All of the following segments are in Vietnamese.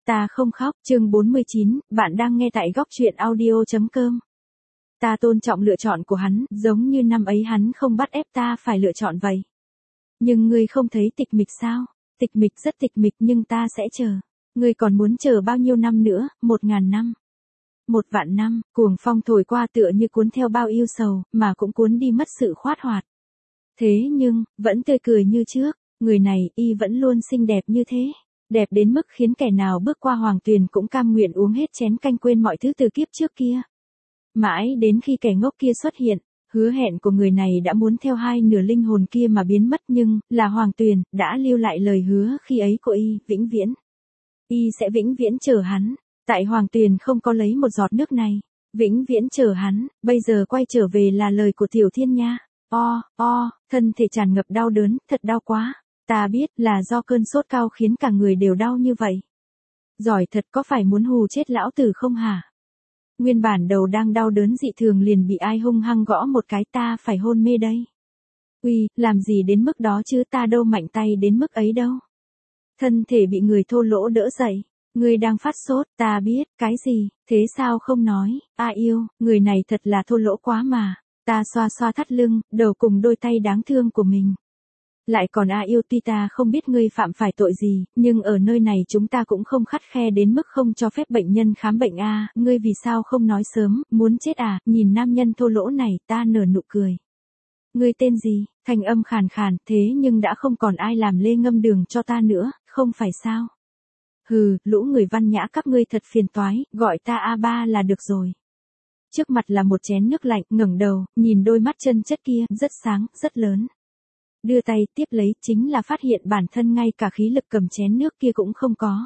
Ta không khóc, chương 49, bạn đang nghe tại góc truyện audio.com. Ta tôn trọng lựa chọn của hắn, giống như năm ấy hắn không bắt ép ta phải lựa chọn vậy. Nhưng ngươi không thấy tịch mịch sao? Tịch mịch rất tịch mịch nhưng ta sẽ chờ. Ngươi còn muốn chờ bao nhiêu năm nữa, 1000 năm. 1.000.000 năm, cuồng phong thổi qua tựa như cuốn theo bao yêu sầu, mà cũng cuốn đi mất sự khoát hoạt. Thế nhưng, vẫn tươi cười như trước, người này, y vẫn luôn xinh đẹp như thế. Đẹp đến mức khiến kẻ nào bước qua hoàng tuyền cũng cam nguyện uống hết chén canh quên mọi thứ từ kiếp trước kia. Mãi đến khi kẻ ngốc kia xuất hiện, hứa hẹn của người này đã muốn theo hai nửa linh hồn kia mà biến mất nhưng, là hoàng tuyền, đã lưu lại lời hứa khi ấy của y, vĩnh viễn. Y sẽ vĩnh viễn chờ hắn, tại hoàng tuyền không có lấy một giọt nước này, vĩnh viễn chờ hắn, bây giờ quay trở về là lời của Tiểu Thiên nha. Thân thể tràn ngập đau đớn, thật đau quá. Ta biết là do cơn sốt cao khiến cả người đều đau như vậy. Giỏi thật, có phải muốn hù chết lão tử không hả? Nguyên bản đầu đang đau đớn dị thường liền bị ai hung hăng gõ một cái, ta phải hôn mê đây. Uy, làm gì đến mức đó chứ, ta đâu mạnh tay đến mức ấy đâu. Thân thể bị người thô lỗ đỡ dậy. Ngươi đang phát sốt, ta biết, cái gì, thế sao không nói, yêu, người này thật là thô lỗ quá mà. Ta xoa xoa thắt lưng, đầu cùng đôi tay đáng thương của mình. Lại còn yêu, tuy ta không biết ngươi phạm phải tội gì, nhưng ở nơi này chúng ta cũng không khắt khe đến mức không cho phép bệnh nhân khám bệnh ngươi vì sao không nói sớm, muốn chết nhìn nam nhân thô lỗ này, ta nở nụ cười. Ngươi tên gì, thanh âm khàn khàn, thế nhưng đã không còn ai làm lê ngâm đường cho ta nữa, không phải sao? Hừ, lũ người văn nhã các ngươi thật phiền toái, gọi ta A3 là được rồi. Trước mặt là một chén nước lạnh, ngẩng đầu, nhìn đôi mắt chân chất kia, rất sáng, rất lớn. Đưa tay tiếp lấy, chính là phát hiện bản thân ngay cả khí lực cầm chén nước kia cũng không có.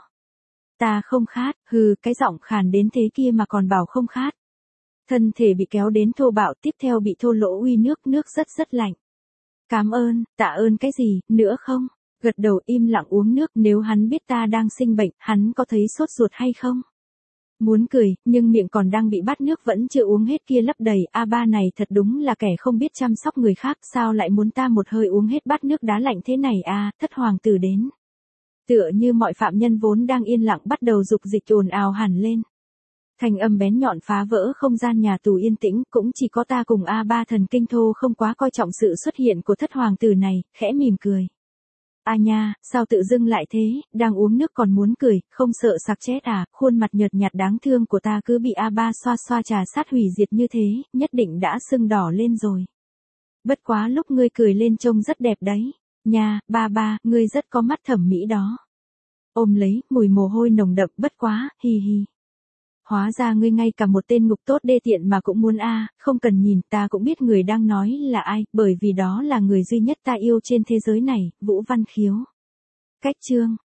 Ta không khát, cái giọng khàn đến thế kia mà còn bảo không khát. Thân thể bị kéo đến thô bạo, tiếp theo bị thô lỗ uy nước rất lạnh. Cảm ơn, tạ ơn cái gì, nữa không? Gật đầu im lặng uống nước, nếu hắn biết ta đang sinh bệnh, hắn có thấy sốt ruột hay không? Muốn cười, nhưng miệng còn đang bị bát nước vẫn chưa uống hết kia lấp đầy, A3 này thật đúng là kẻ không biết chăm sóc người khác, sao lại muốn ta một hơi uống hết bát nước đá lạnh thế này thất hoàng tử đến. Tựa như mọi phạm nhân vốn đang yên lặng bắt đầu dục dịch ồn ào hẳn lên. Thanh âm bén nhọn phá vỡ không gian nhà tù yên tĩnh, cũng chỉ có ta cùng A3 thần kinh thô không quá coi trọng sự xuất hiện của thất hoàng tử này, khẽ mỉm cười. Nha, sao tự dưng lại thế, đang uống nước còn muốn cười, không sợ sặc chết khuôn mặt nhợt nhạt đáng thương của ta cứ bị A3 xoa xoa trà sát hủy diệt như thế, nhất định đã sưng đỏ lên rồi. Bất quá lúc ngươi cười lên trông rất đẹp đấy, nha, ba, ngươi rất có mắt thẩm mỹ đó. Ôm lấy, mùi mồ hôi nồng đậm, bất quá, hi hi. Hóa ra ngươi ngay cả một tên ngục tốt đê tiện mà cũng muốn không cần nhìn, ta cũng biết người đang nói là ai, bởi vì đó là người duy nhất ta yêu trên thế giới này, Vũ Văn Khiếu. Cách chương